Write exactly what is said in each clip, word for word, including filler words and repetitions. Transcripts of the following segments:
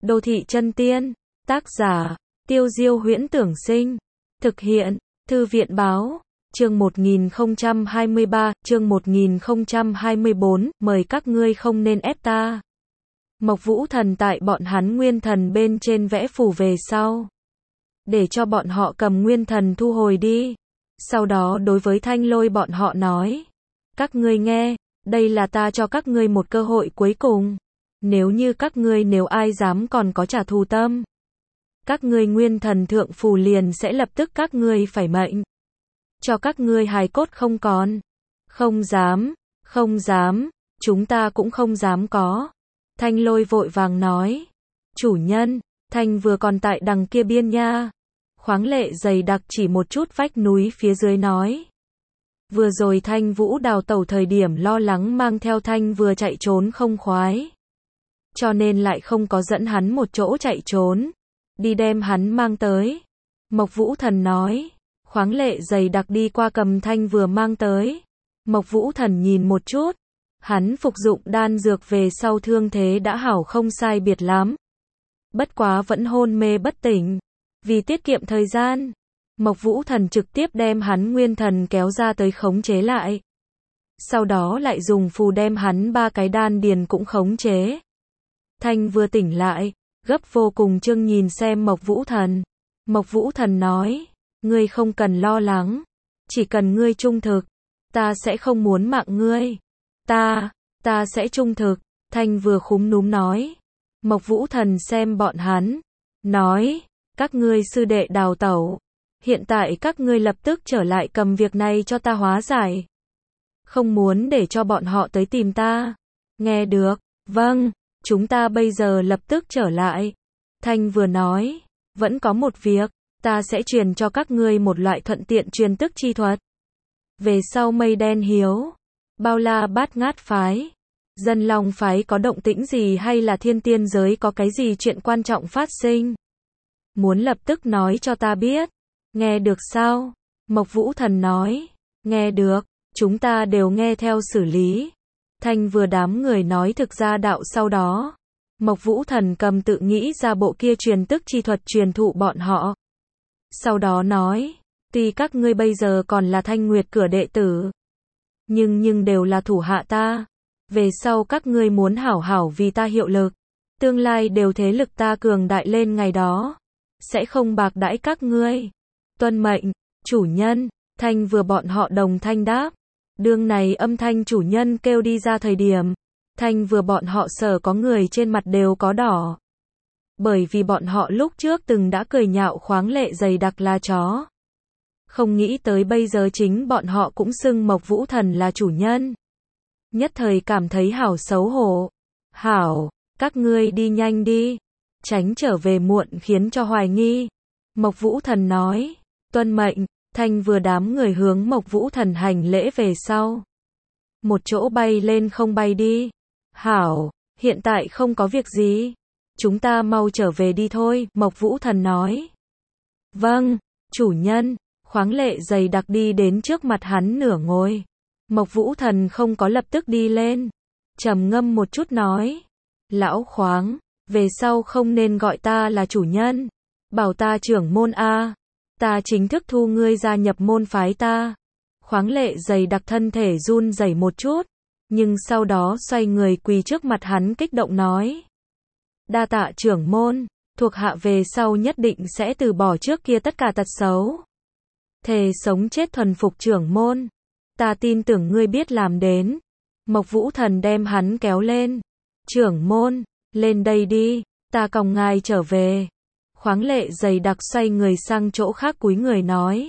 Đô thị chân tiên. Tác giả, Tiêu Diêu Huyễn Tưởng Sinh. Thực hiện, Thư viện Báo. Chương một nghìn không trăm hai mươi ba, chương một nghìn không trăm hai mươi bốn, mời các ngươi không nên ép ta. Mộc Vũ Thần tại bọn hắn nguyên thần bên trên vẽ phù về sau. Để cho bọn họ cầm nguyên thần thu hồi đi. Sau đó đối với Thanh Lôi bọn họ nói. Các ngươi nghe, đây là ta cho các ngươi một cơ hội cuối cùng. Nếu như các ngươi nếu ai dám còn có trả thù tâm. Các ngươi nguyên thần thượng phù liền sẽ lập tức các ngươi phải mệnh. Cho các ngươi hài cốt không còn. Không dám, không dám, chúng ta cũng không dám có. Thanh Lôi vội vàng nói. Chủ nhân, Thanh vừa còn tại đằng kia biên nha. Khoáng lệ dày đặc chỉ một chút vách núi phía dưới nói. Vừa rồi Thanh Vũ đào tẩu thời điểm lo lắng mang theo Thanh vừa chạy trốn không khoái. Cho nên lại không có dẫn hắn một chỗ chạy trốn. Đi đem hắn mang tới. Mộc Vũ Thần nói. Khoáng lệ dày đặc đi qua cầm Thanh vừa mang tới. Mộc Vũ Thần nhìn một chút. Hắn phục dụng đan dược về sau thương thế đã hảo không sai biệt lắm. Bất quá vẫn hôn mê bất tỉnh. Vì tiết kiệm thời gian, Mộc Vũ Thần trực tiếp đem hắn nguyên thần kéo ra tới khống chế lại. Sau đó lại dùng phù đem hắn ba cái đan điền cũng khống chế. Thanh vừa tỉnh lại, gấp vô cùng trưng nhìn xem Mộc Vũ Thần. Mộc Vũ Thần nói, ngươi không cần lo lắng, chỉ cần ngươi trung thực, ta sẽ không muốn mạng ngươi. Ta, ta sẽ trung thực, Thanh vừa khúm núm nói. Mộc Vũ Thần xem bọn hắn, nói, các ngươi sư đệ đào tẩu, hiện tại các ngươi lập tức trở lại cầm việc này cho ta hóa giải. Không muốn để cho bọn họ tới tìm ta. Nghe được, vâng, chúng ta bây giờ lập tức trở lại. Thanh vừa nói, vẫn có một việc, ta sẽ truyền cho các ngươi một loại thuận tiện truyền tức chi thuật. Về sau mây đen hiếu, bao la bát ngát phái, dân long phái có động tĩnh gì hay là thiên tiên giới có cái gì chuyện quan trọng phát sinh. Muốn lập tức nói cho ta biết. Nghe được sao? Mộc Vũ Thần nói. Nghe được, chúng ta đều nghe theo xử lý. Thanh vừa đám người nói thực ra đạo sau đó. Mộc Vũ Thần cầm tự nghĩ ra bộ kia truyền tức chi thuật truyền thụ bọn họ. Sau đó nói, tuy các ngươi bây giờ còn là Thanh Nguyệt cửa đệ tử. Nhưng nhưng đều là thủ hạ ta. Về sau các ngươi muốn hảo hảo vì ta hiệu lực. Tương lai đều thế lực ta cường đại lên ngày đó. Sẽ không bạc đãi các ngươi. Tuân mệnh, chủ nhân. Thanh vừa bọn họ đồng thanh đáp. Đương này âm thanh chủ nhân kêu đi ra thời điểm. Thanh vừa bọn họ sở có người trên mặt đều có đỏ. Bởi vì bọn họ lúc trước từng đã cười nhạo khoáng lệ dày đặc là chó. Không nghĩ tới bây giờ chính bọn họ cũng xưng Mộc Vũ Thần là chủ nhân. Nhất thời cảm thấy hảo xấu hổ. Hảo, các ngươi đi nhanh đi. Tránh trở về muộn khiến cho hoài nghi. Mộc Vũ Thần nói. Tuân mệnh, Thanh vừa đám người hướng Mộc Vũ Thần hành lễ về sau. Một chỗ bay lên không bay đi. Hảo, hiện tại không có việc gì. Chúng ta mau trở về đi thôi, Mộc Vũ Thần nói. Vâng, chủ nhân. Khoáng lệ dày đặc đi đến trước mặt hắn nửa ngồi. Mộc Vũ Thần không có lập tức đi lên. Trầm ngâm một chút nói. Lão Khoáng, về sau không nên gọi ta là chủ nhân. Bảo ta trưởng môn A. Ta chính thức thu ngươi gia nhập môn phái ta. Khoáng lệ dày đặc thân thể run rẩy một chút. Nhưng sau đó xoay người quỳ trước mặt hắn kích động nói. Đa tạ trưởng môn, thuộc hạ về sau nhất định sẽ từ bỏ trước kia tất cả tật xấu. Thề sống chết thuần phục trưởng môn. Ta tin tưởng ngươi biết làm đến. Mộc Vũ Thần đem hắn kéo lên. Trưởng môn, lên đây đi, ta còng ngài trở về. Khoáng lệ dày đặc xoay người sang chỗ khác cúi người nói.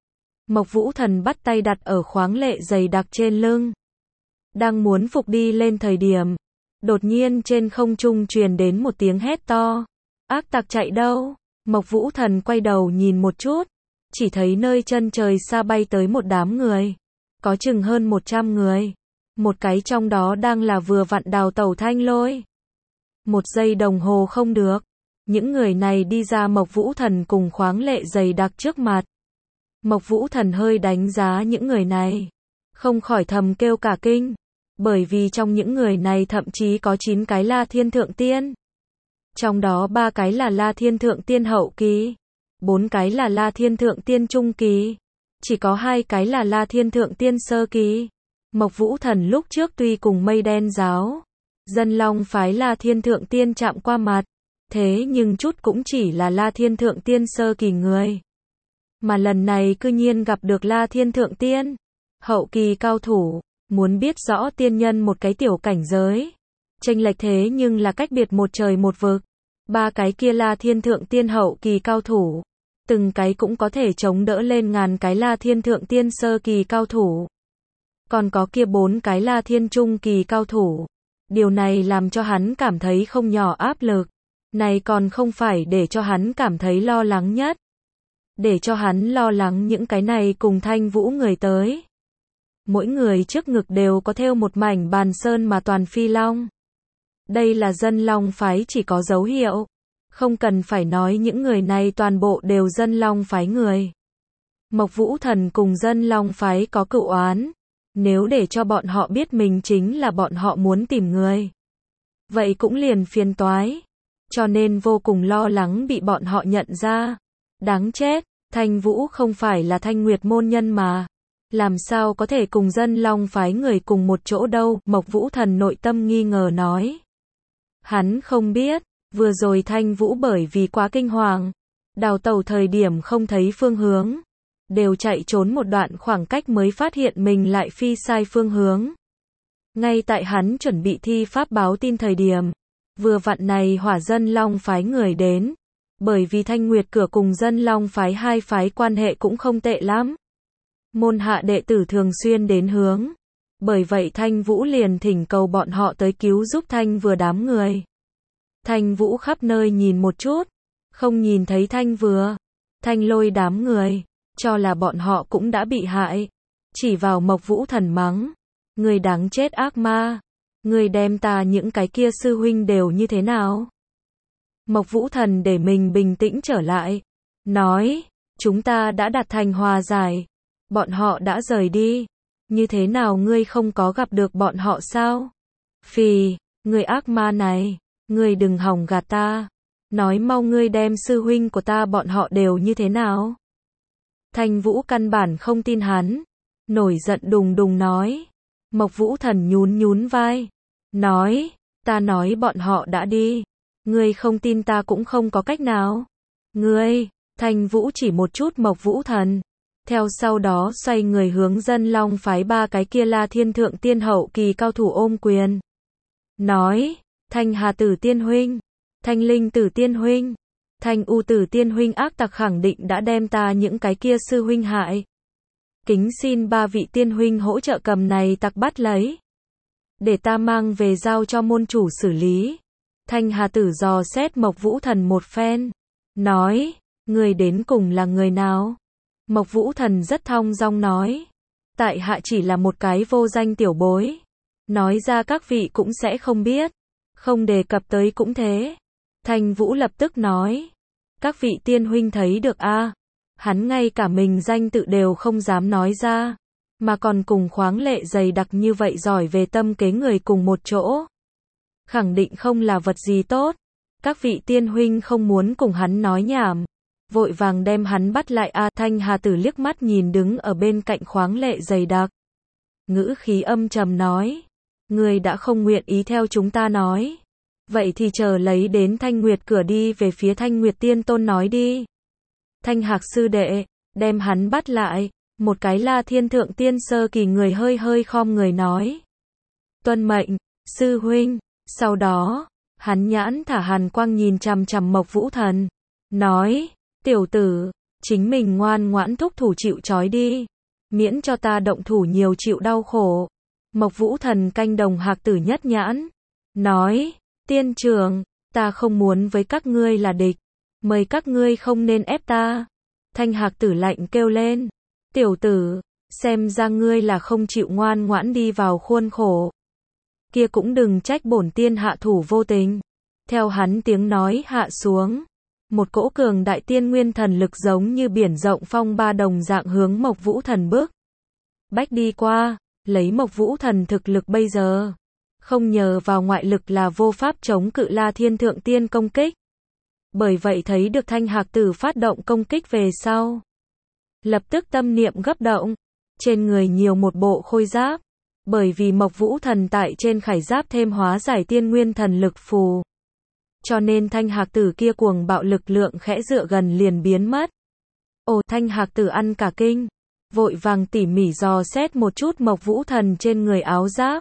Mộc Vũ Thần bắt tay đặt ở khoáng lệ dày đặc trên lưng. Đang muốn phục đi lên thời điểm. Đột nhiên trên không trung truyền đến một tiếng hét to. Ác tặc chạy đâu? Mộc Vũ Thần quay đầu nhìn một chút. Chỉ thấy nơi chân trời xa bay tới một đám người. Có chừng hơn một trăm người. Một cái trong đó đang là vừa vặn đào tẩu Thanh Lôi. Một giây đồng hồ không được. Những người này đi ra Mộc Vũ Thần cùng khoáng lệ dày đặc trước mặt. Mộc Vũ Thần hơi đánh giá những người này. Không khỏi thầm kêu cả kinh. Bởi vì trong những người này thậm chí có chín cái La Thiên Thượng Tiên. Trong đó ba cái là La Thiên Thượng Tiên hậu kỳ, bốn cái là La Thiên Thượng Tiên trung kỳ, chỉ có hai cái là La Thiên Thượng Tiên sơ kỳ. Mộc Vũ Thần lúc trước tuy cùng Mây Đen giáo, Dân Long phái La Thiên Thượng Tiên chạm qua mặt, thế nhưng chút cũng chỉ là La Thiên Thượng Tiên sơ kỳ người. Mà lần này cư nhiên gặp được La Thiên Thượng Tiên, hậu kỳ cao thủ, muốn biết rõ tiên nhân một cái tiểu cảnh giới. Chênh lệch thế nhưng là cách biệt một trời một vực. Ba cái kia La Thiên Thượng Tiên hậu kỳ cao thủ, từng cái cũng có thể chống đỡ lên ngàn cái La Thiên Thượng Tiên sơ kỳ cao thủ. Còn có kia bốn cái La Thiên trung kỳ cao thủ. Điều này làm cho hắn cảm thấy không nhỏ áp lực. Này còn không phải để cho hắn cảm thấy lo lắng nhất. Để cho hắn lo lắng những cái này cùng Thanh Vũ người tới. Mỗi người trước ngực đều có thêu một mảnh bàn sơn mà toàn phi long. Đây là Dân Long phái chỉ có dấu hiệu. Không cần phải nói những người này toàn bộ đều Dân Long phái người. Mộc Vũ Thần cùng Dân Long phái có cựu oán. Nếu để cho bọn họ biết mình chính là bọn họ muốn tìm người, vậy cũng liền phiền toái. Cho nên vô cùng lo lắng bị bọn họ nhận ra. Đáng chết, Thanh Vũ không phải là Thanh Nguyệt môn nhân mà. Làm sao có thể cùng Dân Long phái người cùng một chỗ đâu, Mộc Vũ Thần nội tâm nghi ngờ nói. Hắn không biết, vừa rồi Thanh Vũ bởi vì quá kinh hoàng, đào tẩu thời điểm không thấy phương hướng, đều chạy trốn một đoạn khoảng cách mới phát hiện mình lại phi sai phương hướng. Ngay tại hắn chuẩn bị thi pháp báo tin thời điểm, vừa vặn này Hỏa Dân Long phái người đến, bởi vì Thanh Nguyệt cửa cùng Dân Long phái hai phái quan hệ cũng không tệ lắm. Môn hạ đệ tử thường xuyên đến hướng, bởi vậy Thanh Vũ liền thỉnh cầu bọn họ tới cứu giúp Thanh vừa đám người. Thanh Vũ khắp nơi nhìn một chút, không nhìn thấy Thanh vừa, Thanh Lôi đám người, cho là bọn họ cũng đã bị hại, chỉ vào Mộc Vũ Thần mắng, người đáng chết ác ma, người đem ta những cái kia sư huynh đều như thế nào? Mộc Vũ Thần để mình bình tĩnh trở lại, nói, chúng ta đã đạt thành hòa giải, bọn họ đã rời đi, như thế nào ngươi không có gặp được bọn họ sao? Phì, người ác ma này, ngươi đừng hòng gạt ta, nói mau ngươi đem sư huynh của ta bọn họ đều như thế nào? Thanh Vũ căn bản không tin hắn, nổi giận đùng đùng nói. Mộc Vũ Thần nhún nhún vai, nói, ta nói bọn họ đã đi, ngươi không tin ta cũng không có cách nào. Ngươi, Thanh Vũ chỉ một chút Mộc Vũ Thần, theo sau đó xoay người hướng Dân Long phái ba cái kia La Thiên Thượng Tiên hậu kỳ cao thủ ôm quyền. Nói, Thanh Hà Tử Tiên huynh, Thanh Linh Tử Tiên huynh, Thanh U Tử Tiên huynh ác tặc khẳng định đã đem ta những cái kia sư huynh hại. Kính xin ba vị tiên huynh hỗ trợ cầm này tặc bắt lấy, để ta mang về giao cho môn chủ xử lý. Thanh Hà Tử dò xét Mộc Vũ Thần một phen, nói, người đến cùng là người nào? Mộc Vũ Thần rất thong dong nói, tại hạ chỉ là một cái vô danh tiểu bối, nói ra các vị cũng sẽ không biết, không đề cập tới cũng thế. Thanh Vũ lập tức nói, các vị tiên huynh thấy được a, à? Hắn ngay cả mình danh tự đều không dám nói ra, mà còn cùng khoáng lệ dày đặc như vậy giỏi về tâm kế người cùng một chỗ, khẳng định không là vật gì tốt. Các vị tiên huynh không muốn cùng hắn nói nhảm, vội vàng đem hắn bắt lại a. À, Thanh Hà Tử liếc mắt nhìn đứng ở bên cạnh khoáng lệ dày đặc, ngữ khí âm trầm nói, người đã không nguyện ý theo chúng ta nói, vậy thì chờ lấy đến Thanh Nguyệt cửa đi về phía Thanh Nguyệt Tiên Tôn nói đi. Thanh Hạc sư đệ, đem hắn bắt lại. Một cái La Thiên Thượng Tiên sơ kỳ người hơi hơi khom người nói, tuân mệnh, sư huynh. Sau đó, hắn nhãn thả hàn quang nhìn chằm chằm Mộc Vũ Thần, nói, tiểu tử, chính mình ngoan ngoãn thúc thủ chịu trói đi, miễn cho ta động thủ nhiều chịu đau khổ. Mộc Vũ Thần canh đồng Hạc Tử nhất nhãn, nói, tiên trưởng, ta không muốn với các ngươi là địch, mời các ngươi không nên ép ta. Thanh Hạc Tử lạnh kêu lên, tiểu tử, xem ra ngươi là không chịu ngoan ngoãn đi vào khuôn khổ. Kia cũng đừng trách bổn tiên hạ thủ vô tình. Theo hắn tiếng nói hạ xuống, một cỗ cường đại tiên nguyên thần lực giống như biển rộng phong ba đồng dạng hướng Mộc Vũ Thần bước bách đi qua. Lấy Mộc Vũ Thần thực lực bây giờ, không nhờ vào ngoại lực là vô pháp chống cự La Thiên Thượng Tiên công kích. Bởi vậy thấy được Thanh Hạc Tử phát động công kích về sau, lập tức tâm niệm gấp động, trên người nhiều một bộ khôi giáp, bởi vì Mộc Vũ Thần tại trên khải giáp thêm hóa giải tiên nguyên thần lực phù. Cho nên Thanh Hạc Tử kia cuồng bạo lực lượng khẽ dựa gần liền biến mất. Ồ, Thanh Hạc Tử ăn cả kinh, vội vàng tỉ mỉ dò xét một chút Mộc Vũ Thần trên người áo giáp.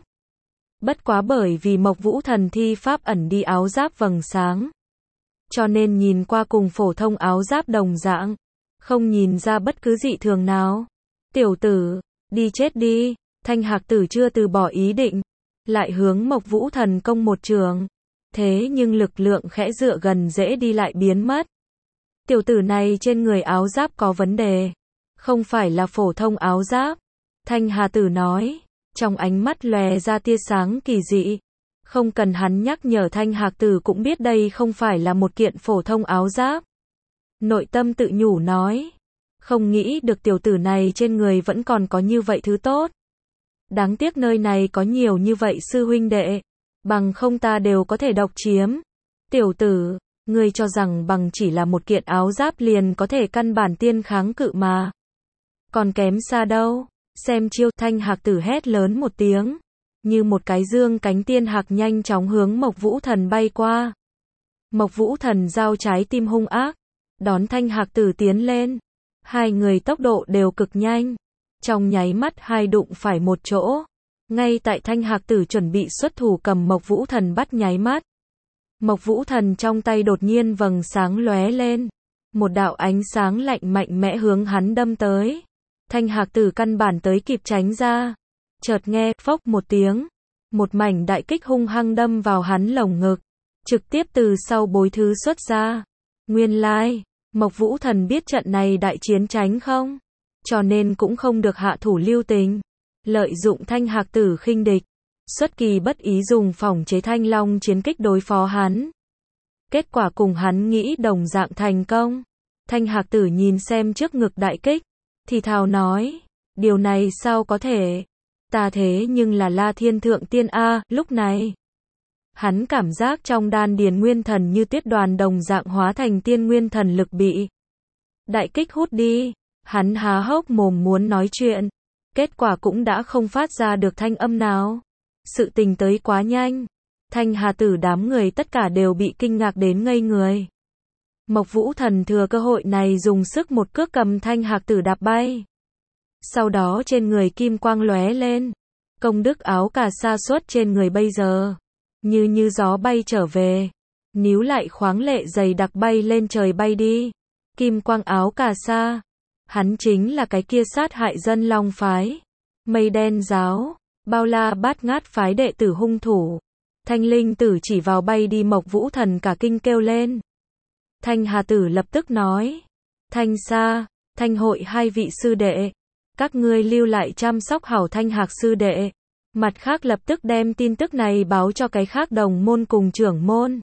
Bất quá bởi vì Mộc Vũ Thần thi pháp ẩn đi áo giáp vầng sáng, cho nên nhìn qua cùng phổ thông áo giáp đồng dạng, không nhìn ra bất cứ dị thường nào. Tiểu tử, đi chết đi. Thanh Hạc Tử chưa từ bỏ ý định, lại hướng Mộc Vũ Thần công một trường. Thế nhưng lực lượng khẽ dựa gần dễ đi lại biến mất. Tiểu tử này trên người áo giáp có vấn đề, không phải là phổ thông áo giáp. Thanh Hà Tử nói, trong ánh mắt lóe ra tia sáng kỳ dị. Không cần hắn nhắc nhở, Thanh Hạc Tử cũng biết đây không phải là một kiện phổ thông áo giáp. Nội tâm tự nhủ nói, không nghĩ được tiểu tử này trên người vẫn còn có như vậy thứ tốt. Đáng tiếc nơi này có nhiều như vậy sư huynh đệ, bằng không ta đều có thể độc chiếm. Tiểu tử, ngươi cho rằng bằng chỉ là một kiện áo giáp liền có thể căn bản tiên kháng cự mà. Còn kém xa đâu. Xem chiêu. Thanh Hạc Tử hét lớn một tiếng, như một cái dương cánh tiên hạc nhanh chóng hướng Mộc Vũ Thần bay qua. Mộc Vũ Thần giao trái tim hung ác, đón Thanh Hạc Tử tiến lên. Hai người tốc độ đều cực nhanh, trong nháy mắt hai đụng phải một chỗ. Ngay tại Thanh Hạc Tử chuẩn bị xuất thủ cầm Mộc Vũ Thần bắt nháy mắt, Mộc Vũ Thần trong tay đột nhiên vầng sáng lóe lên, một đạo ánh sáng lạnh mạnh mẽ hướng hắn đâm tới. Thanh Hạc Tử căn bản tới kịp tránh ra, chợt nghe phốc một tiếng, một mảnh đại kích hung hăng đâm vào hắn lồng ngực, trực tiếp từ sau bối thứ xuất ra. Nguyên lai, Mộc Vũ Thần biết trận này đại chiến tránh không, cho nên cũng không được hạ thủ lưu tình, lợi dụng Thanh Hạc Tử khinh địch, xuất kỳ bất ý dùng phỏng chế Thanh Long chiến kích đối phó hắn. Kết quả cùng hắn nghĩ đồng dạng thành công. Thanh Hạc Tử nhìn xem trước ngực đại kích, thì thào nói, điều này sao có thể, ta thế nhưng là La Thiên Thượng Tiên a. Lúc này, hắn cảm giác trong đan điền nguyên thần như tuyết đoàn đồng dạng hóa thành tiên nguyên thần lực bị đại kích hút đi. Hắn há hốc mồm muốn nói chuyện, kết quả cũng đã không phát ra được thanh âm nào. Sự tình tới quá nhanh, Thanh Hà Tử đám người tất cả đều bị kinh ngạc đến ngây người. Mộc Vũ Thần thừa cơ hội này dùng sức một cước cầm Thanh Hạc Tử đạp bay. Sau đó trên người kim quang lóe lên, công đức áo cà sa xuất trên người bây giờ, như như gió bay trở về, níu lại khoáng lệ dày đặc bay lên trời bay đi. Kim quang áo cà sa, hắn chính là cái kia sát hại dân Long phái, Mây Đen giáo, Bao La Bát Ngát phái đệ tử hung thủ. Thanh Linh Tử chỉ vào bay đi Mộc Vũ Thần cả kinh kêu lên. Thanh Hà Tử lập tức nói, Thanh Sa, Thanh Hội hai vị sư đệ, các ngươi lưu lại chăm sóc hảo Thanh Hạc sư đệ. Mặt khác lập tức đem tin tức này báo cho cái khác đồng môn cùng trưởng môn,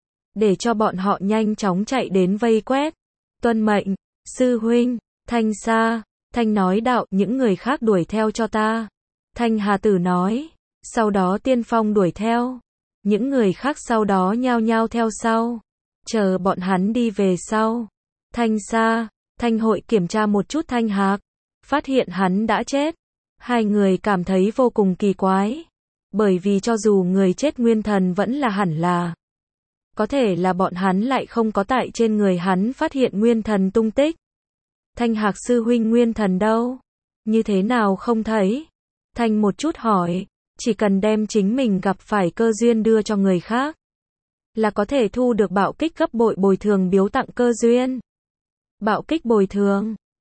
để cho bọn họ nhanh chóng chạy đến vây quét. Tuân mệnh, sư huynh. Thanh Sa, Thanh nói đạo, những người khác đuổi theo cho ta. Thanh Hà Tử nói, sau đó Tiên Phong đuổi theo, những người khác sau đó nhao nhao theo sau, chờ bọn hắn đi về sau. Thanh Sa, Thanh Hội kiểm tra một chút Thanh Hạc, phát hiện hắn đã chết. Hai người cảm thấy vô cùng kỳ quái, bởi vì cho dù người chết nguyên thần vẫn là hẳn là, có thể là bọn hắn lại không có tại trên người hắn phát hiện nguyên thần tung tích. Thanh Hạc sư huynh nguyên thần đâu? Như thế nào không thấy? Thanh một chút hỏi, chỉ cần đem chính mình gặp phải cơ duyên đưa cho người khác, là có thể thu được bạo kích gấp bội bồi thường biếu tặng cơ duyên. Bạo kích bồi thường.